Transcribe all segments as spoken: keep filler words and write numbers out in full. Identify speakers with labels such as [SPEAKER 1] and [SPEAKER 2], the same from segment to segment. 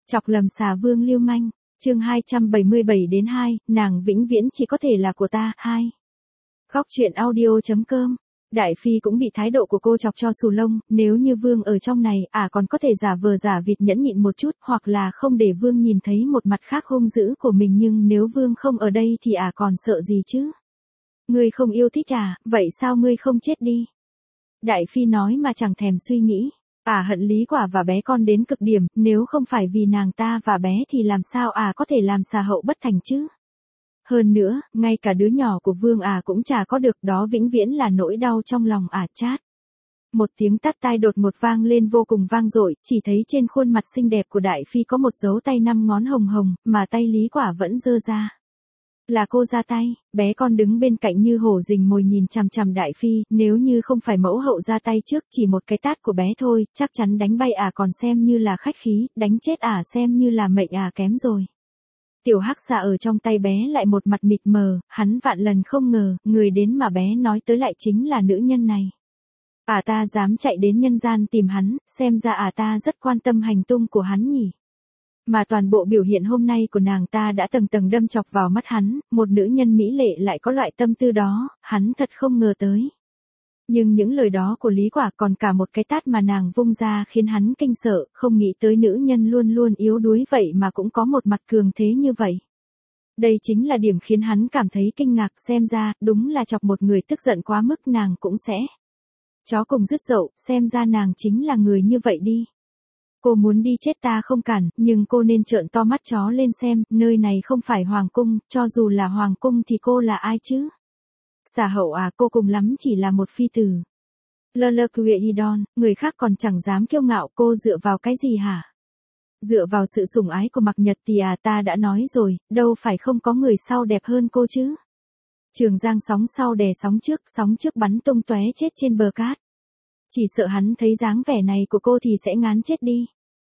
[SPEAKER 1] Chọc lầm xà vương lưu manh, chương hai trăm bảy mươi bảy đến hai, nàng vĩnh viễn chỉ có thể là của ta, hai. Góc truyện audio.com. Đại phi cũng bị thái độ của cô chọc cho xù lông, nếu như vương ở trong này, ả à còn có thể giả vờ giả vịt nhẫn nhịn một chút, hoặc là không để vương nhìn thấy một mặt khác hung dữ của mình, nhưng nếu vương không ở đây thì ả à còn sợ gì chứ? Ngươi không yêu thích à, vậy sao ngươi không chết đi? Đại phi nói mà chẳng thèm suy nghĩ. Ả à hận Lý Quả và bé con đến cực điểm, nếu không phải vì nàng ta và bé thì làm sao ả à có thể làm xà hậu bất thành chứ? Hơn nữa, ngay cả đứa nhỏ của vương ả à cũng chả có được, đó vĩnh viễn là nỗi đau trong lòng ả à chát. Một tiếng tát tai đột ngột vang lên vô cùng vang dội, chỉ thấy trên khuôn mặt xinh đẹp của Đại Phi có một dấu tay năm ngón hồng hồng, mà tay Lý Quả vẫn giơ ra. Là cô ra tay, bé con đứng bên cạnh như hổ rình mồi nhìn chằm chằm Đại Phi, nếu như không phải mẫu hậu ra tay trước, chỉ một cái tát của bé thôi, chắc chắn đánh bay ả à còn xem như là khách khí, đánh chết ả à xem như là mệnh ả à kém rồi. Tiểu hắc xà ở trong tay bé lại một mặt mịt mờ, hắn vạn lần không ngờ, người đến mà bé nói tới lại chính là nữ nhân này. Ả ta dám chạy đến nhân gian tìm hắn, xem ra ả ta rất quan tâm hành tung của hắn nhỉ. Mà toàn bộ biểu hiện hôm nay của nàng ta đã tầng tầng đâm chọc vào mắt hắn, một nữ nhân mỹ lệ lại có loại tâm tư đó, hắn thật không ngờ tới. Nhưng những lời đó của Lý Quả còn cả một cái tát mà nàng vung ra khiến hắn kinh sợ, không nghĩ tới nữ nhân luôn luôn yếu đuối vậy mà cũng có một mặt cường thế như vậy. Đây chính là điểm khiến hắn cảm thấy kinh ngạc, xem ra, đúng là chọc một người tức giận quá mức nàng cũng sẽ. Chó cùng dứt dậu, xem ra nàng chính là người như vậy đi. Cô muốn đi chết ta không cản, nhưng cô nên trợn to mắt chó lên xem, nơi này không phải hoàng cung, cho dù là hoàng cung thì cô là ai chứ? Xà hậu à, cô cùng lắm chỉ là một phi tử. Lơ lơ Queidon, người khác còn chẳng dám kiêu ngạo, cô dựa vào cái gì hả? Dựa vào sự sủng ái của Mạc Nhật thì à, ta đã nói rồi, đâu phải không có người sau đẹp hơn cô chứ? Trường Giang sóng sau đè sóng trước, sóng trước bắn tung tóe chết trên bờ cát. Chỉ sợ hắn thấy dáng vẻ này của cô thì sẽ ngán chết đi.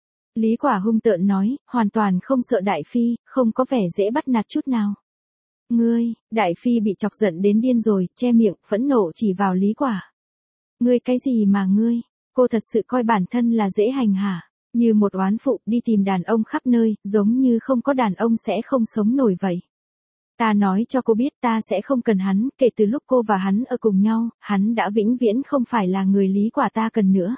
[SPEAKER 1] Lý Quả hung tợn nói, hoàn toàn không sợ Đại Phi, không có vẻ dễ bắt nạt chút nào. Ngươi, Đại Phi bị chọc giận đến điên rồi, che miệng, phẫn nộ chỉ vào Lý Quả. Ngươi cái gì mà ngươi, cô thật sự coi bản thân là dễ hành hả? Như một oán phụ đi tìm đàn ông khắp nơi, giống như không có đàn ông sẽ không sống nổi vậy. Ta nói cho cô biết ta sẽ không cần hắn, kể từ lúc cô và hắn ở cùng nhau, hắn đã vĩnh viễn không phải là người Lý Quả ta cần nữa.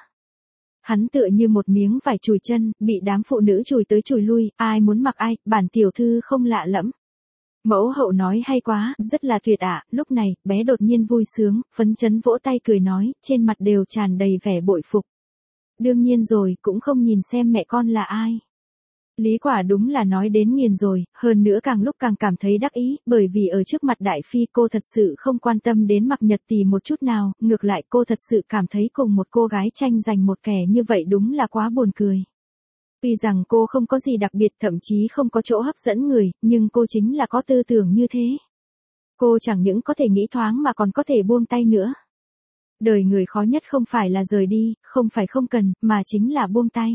[SPEAKER 1] Hắn tựa như một miếng vải chùi chân, bị đám phụ nữ chùi tới chùi lui, ai muốn mặc ai, bản tiểu thư không lạ lẫm. Mẫu hậu nói hay quá, rất là tuyệt ạ, lúc này, bé đột nhiên vui sướng, phấn chấn vỗ tay cười nói, trên mặt đều tràn đầy vẻ bội phục. Đương nhiên rồi, cũng không nhìn xem mẹ con là ai. Lý Quả đúng là nói đến nghiền rồi, hơn nữa càng lúc càng cảm thấy đắc ý, bởi vì ở trước mặt Đại Phi cô thật sự không quan tâm đến Mạc Nhật Tì một chút nào, ngược lại cô thật sự cảm thấy cùng một cô gái tranh giành một kẻ như vậy đúng là quá buồn cười. Tuy rằng cô không có gì đặc biệt, thậm chí không có chỗ hấp dẫn người, nhưng cô chính là có tư tưởng như thế. Cô chẳng những có thể nghĩ thoáng mà còn có thể buông tay nữa. Đời người khó nhất không phải là rời đi, không phải không cần, mà chính là buông tay.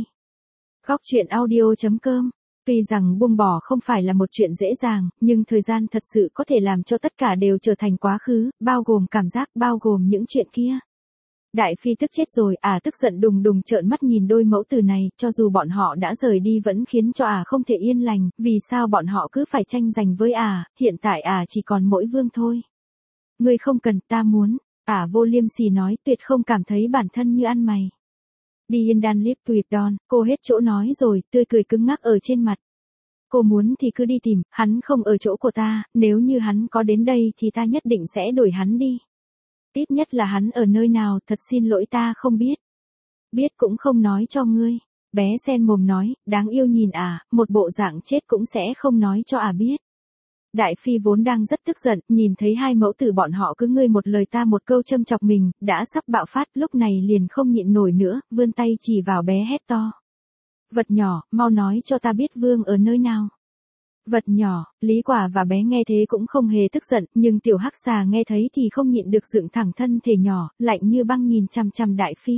[SPEAKER 1] Góc truyện audio.com. Tuy rằng buông bỏ không phải là một chuyện dễ dàng, nhưng thời gian thật sự có thể làm cho tất cả đều trở thành quá khứ, bao gồm cảm giác, bao gồm những chuyện kia. Đại Phi tức chết rồi, ả à, tức giận đùng đùng trợn mắt nhìn đôi mẫu tử này, cho dù bọn họ đã rời đi vẫn khiến cho ả à không thể yên lành, vì sao bọn họ cứ phải tranh giành với ả, à, hiện tại ả à chỉ còn mỗi vương thôi. Ngươi không cần, ta muốn, ả à, vô liêm sỉ nói, tuyệt không cảm thấy bản thân như ăn mày. Đi yên đan liếc tuyệt đòn, cô hết chỗ nói rồi, tươi cười cứng ngắc ở trên mặt. Cô muốn thì cứ đi tìm, hắn không ở chỗ của ta, nếu như hắn có đến đây thì ta nhất định sẽ đuổi hắn đi. Ít nhất là hắn ở nơi nào, thật xin lỗi ta không biết. Biết cũng không nói cho ngươi. Bé sen mồm nói, đáng yêu nhìn à, một bộ dạng chết cũng sẽ không nói cho à biết. Đại Phi vốn đang rất tức giận, nhìn thấy hai mẫu tử bọn họ cứ ngươi một lời ta một câu châm chọc mình, đã sắp bạo phát, lúc này liền không nhịn nổi nữa, vươn tay chỉ vào bé hét to. Vật nhỏ, mau nói cho ta biết vương ở nơi nào. Vật nhỏ, Lý Quả và bé nghe thế cũng không hề tức giận, nhưng tiểu hắc xà nghe thấy thì không nhịn được dựng thẳng thân thể nhỏ, lạnh như băng nhìn chằm chằm Đại Phi.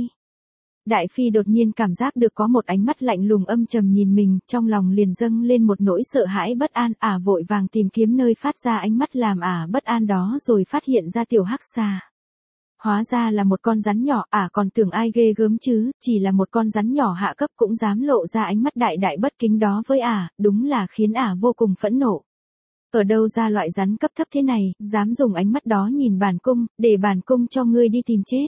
[SPEAKER 1] Đại Phi đột nhiên cảm giác được có một ánh mắt lạnh lùng âm trầm nhìn mình, trong lòng liền dâng lên một nỗi sợ hãi bất an, ả vội vàng tìm kiếm nơi phát ra ánh mắt làm ả bất an đó rồi phát hiện ra tiểu hắc xà. hóa ra là một con rắn nhỏ, à còn tưởng ai ghê gớm chứ, chỉ là một con rắn nhỏ hạ cấp cũng dám lộ ra ánh mắt đại đại bất kính đó với ả, đúng là khiến ả vô cùng phẫn nộ. Ở đâu ra loại rắn cấp thấp thế này, dám dùng ánh mắt đó nhìn bản cung, để bản cung cho ngươi đi tìm chết.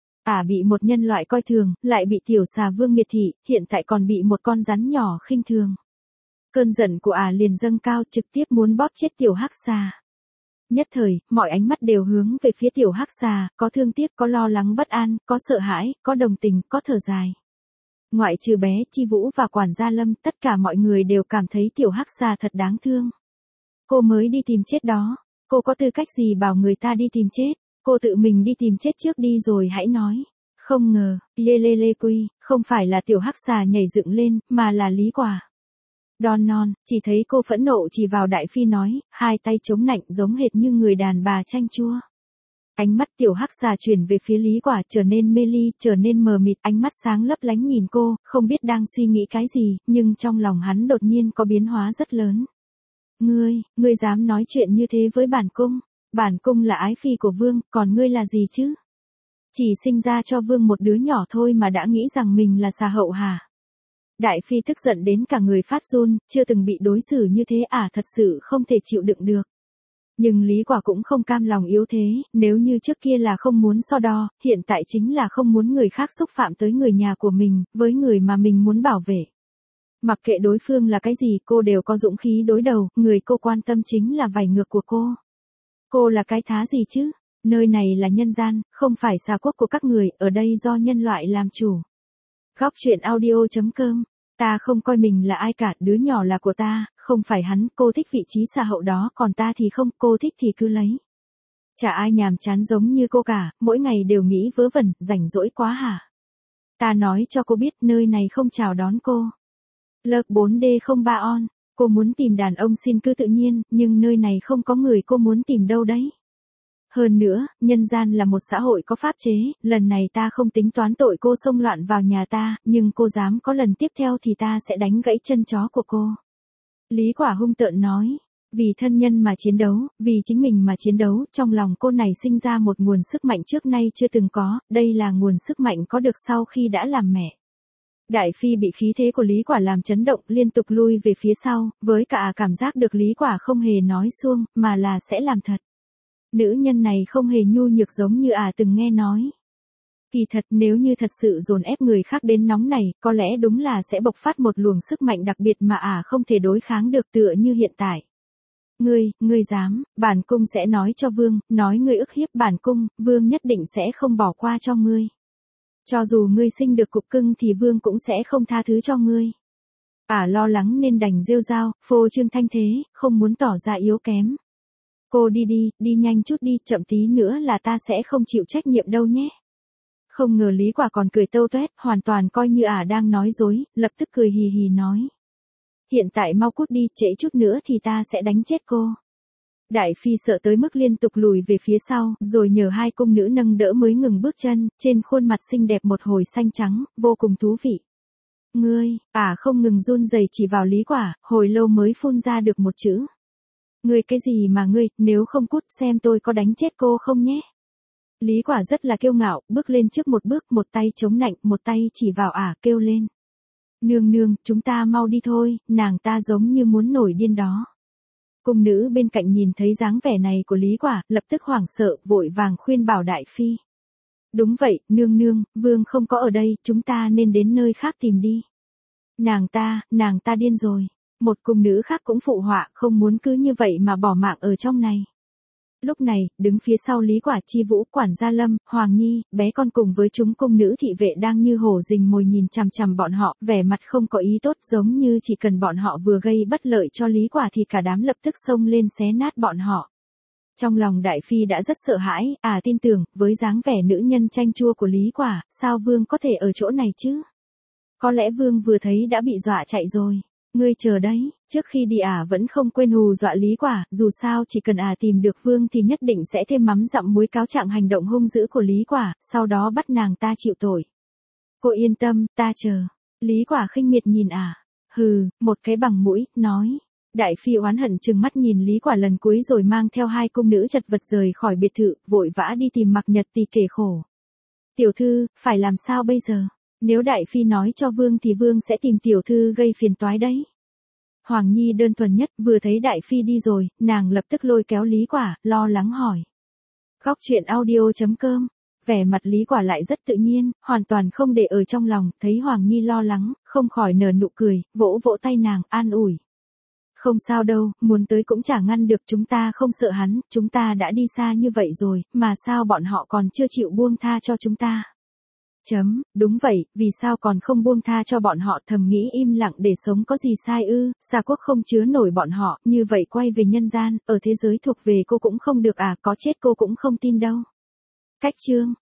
[SPEAKER 1] Ả bị một nhân loại coi thường, lại bị tiểu xà vương miệt thị, hiện tại còn bị một con rắn nhỏ khinh thường. Cơn giận của ả liền dâng cao, trực tiếp muốn bóp chết tiểu hắc xà. Nhất thời, mọi ánh mắt đều hướng về phía tiểu hắc xà, có thương tiếc, có lo lắng bất an, có sợ hãi, có đồng tình, có thở dài. Ngoại trừ bé Chi Vũ và quản gia Lâm, tất cả mọi người đều cảm thấy tiểu hắc xà thật đáng thương. Cô mới đi tìm chết đó, cô có tư cách gì bảo người ta đi tìm chết, cô tự mình đi tìm chết trước đi rồi hãy nói. Không ngờ, lê lê lê quy, không phải là tiểu hắc xà nhảy dựng lên, mà là Lý Quả. Đòn non, chỉ thấy cô phẫn nộ chỉ vào Đại Phi nói, hai tay chống nạnh giống hệt như người đàn bà chanh chua. Ánh mắt tiểu hắc xà chuyển về phía Lý Quả, trở nên mê ly, trở nên mờ mịt, ánh mắt sáng lấp lánh nhìn cô, không biết đang suy nghĩ cái gì, nhưng trong lòng hắn đột nhiên có biến hóa rất lớn. Ngươi, ngươi dám nói chuyện như thế với bản cung, bản cung là ái phi của vương, còn ngươi là gì chứ? Chỉ sinh ra cho vương một đứa nhỏ thôi mà đã nghĩ rằng mình là xà hậu hả? Đại Phi tức giận đến cả người phát run, chưa từng bị đối xử như thế à, thật sự không thể chịu đựng được. Nhưng Lý Quả cũng không cam lòng yếu thế, nếu như trước kia là không muốn so đo, hiện tại chính là không muốn người khác xúc phạm tới người nhà của mình, với người mà mình muốn bảo vệ. Mặc kệ đối phương là cái gì, cô đều có dũng khí đối đầu, người cô quan tâm chính là vảy ngược của cô. Cô là cái thá gì chứ? Nơi này là nhân gian, không phải xà quốc của các người, ở đây do nhân loại làm chủ. Góc truyện audio chấm com. Ta không coi mình là ai cả, đứa nhỏ là của ta, không phải hắn, cô thích vị trí xà hậu đó, còn ta thì không, cô thích thì cứ lấy. Chả ai nhàm chán giống như cô cả, mỗi ngày đều nghĩ vớ vẩn, rảnh rỗi quá hả? Ta nói cho cô biết, nơi này không chào đón cô. Lợc bốn D không ba on, cô muốn tìm đàn ông xin cứ tự nhiên, nhưng nơi này không có người cô muốn tìm đâu đấy. Hơn nữa, nhân gian là một xã hội có pháp chế, lần này ta không tính toán tội cô xông loạn vào nhà ta, nhưng cô dám có lần tiếp theo thì ta sẽ đánh gãy chân chó của cô. Lý Quả hung tợn nói, vì thân nhân mà chiến đấu, vì chính mình mà chiến đấu, trong lòng cô này sinh ra một nguồn sức mạnh trước nay chưa từng có, đây là nguồn sức mạnh có được sau khi đã làm mẹ. Đại Phi bị khí thế của Lý Quả làm chấn động, liên tục lui về phía sau, với cả cảm giác được Lý Quả không hề nói suông, mà là sẽ làm thật. Nữ nhân này không hề nhu nhược giống như ả à từng nghe nói. Kỳ thật nếu như thật sự dồn ép người khác đến nóng này, có lẽ đúng là sẽ bộc phát một luồng sức mạnh đặc biệt mà ả à không thể đối kháng được tựa như hiện tại. Ngươi, ngươi dám, bản cung sẽ nói cho vương, nói ngươi ức hiếp bản cung, vương nhất định sẽ không bỏ qua cho ngươi. Cho dù ngươi sinh được cục cưng thì vương cũng sẽ không tha thứ cho ngươi. Ả à lo lắng nên đành rêu rao, phô trương thanh thế, không muốn tỏ ra yếu kém. Cô đi đi, đi nhanh chút đi, chậm tí nữa là ta sẽ không chịu trách nhiệm đâu nhé. Không ngờ Lý Quả còn cười tâu tuét, hoàn toàn coi như ả à đang nói dối, lập tức cười hì hì nói. Hiện tại mau cút đi, trễ chút nữa thì ta sẽ đánh chết cô. Đại Phi sợ tới mức liên tục lùi về phía sau, rồi nhờ hai cung nữ nâng đỡ mới ngừng bước chân, trên khuôn mặt xinh đẹp một hồi xanh trắng, vô cùng thú vị. Ngươi, ả à không ngừng run rẩy chỉ vào Lý Quả, hồi lâu mới phun ra được một chữ. Ngươi cái gì mà ngươi, nếu không cút xem tôi có đánh chết cô không nhé. Lý Quả rất là kiêu ngạo, bước lên trước một bước, một tay chống nạnh, một tay chỉ vào ả, kêu lên. Nương nương, chúng ta mau đi thôi, nàng ta giống như muốn nổi điên đó. Cung nữ bên cạnh nhìn thấy dáng vẻ này của Lý Quả, lập tức hoảng sợ, vội vàng khuyên bảo Đại Phi. Đúng vậy, nương nương, vương không có ở đây, chúng ta nên đến nơi khác tìm đi. Nàng ta, nàng ta điên rồi. Một cung nữ khác cũng phụ họa, không muốn cứ như vậy mà bỏ mạng ở trong này. Lúc này, đứng phía sau Lý Quả, Chi Vũ, quản gia Lâm, Hoàng Nhi, bé con cùng với chúng cung nữ thị vệ đang như hổ rình mồi nhìn chằm chằm bọn họ, vẻ mặt không có ý tốt, giống như chỉ cần bọn họ vừa gây bất lợi cho Lý Quả thì cả đám lập tức xông lên xé nát bọn họ. Trong lòng Đại Phi đã rất sợ hãi, à tin tưởng, với dáng vẻ nữ nhân chanh chua của Lý Quả, sao vương có thể ở chỗ này chứ? Có lẽ vương vừa thấy đã bị dọa chạy rồi. Ngươi chờ đấy, trước khi đi ả à vẫn không quên hù dọa Lý Quả, dù sao chỉ cần ả à tìm được vương thì nhất định sẽ thêm mắm dặm muối cáo trạng hành động hung dữ của Lý Quả, sau đó bắt nàng ta chịu tội. Cô yên tâm, ta chờ. Lý Quả khinh miệt nhìn ả, à. Hừ, một cái bằng mũi, nói. Đại phi oán hận trừng mắt nhìn Lý Quả lần cuối rồi mang theo hai cung nữ chật vật rời khỏi biệt thự, vội vã đi tìm Mạc Nhật Tì kể khổ. Tiểu thư, phải làm sao bây giờ? Nếu đại phi nói cho vương thì vương sẽ tìm tiểu thư gây phiền toái đấy. Hoàng Nhi đơn thuần nhất, vừa thấy đại phi đi rồi, nàng lập tức lôi kéo Lý Quả, lo lắng hỏi. Góc truyện audio chấm com. Vẻ mặt Lý Quả lại rất tự nhiên, hoàn toàn không để ở trong lòng, thấy Hoàng Nhi lo lắng, không khỏi nở nụ cười, vỗ vỗ tay nàng, an ủi. Không sao đâu, muốn tới cũng chả ngăn được, chúng ta không sợ hắn, chúng ta đã đi xa như vậy rồi, mà sao bọn họ còn chưa chịu buông tha cho chúng ta. Chấm, đúng vậy, vì sao còn không buông tha cho bọn họ, thầm nghĩ im lặng để sống có gì sai ư, Xà Quốc không chứa nổi bọn họ, như vậy quay về nhân gian, ở thế giới thuộc về cô cũng không được à, có chết cô cũng không tin đâu. Cách chương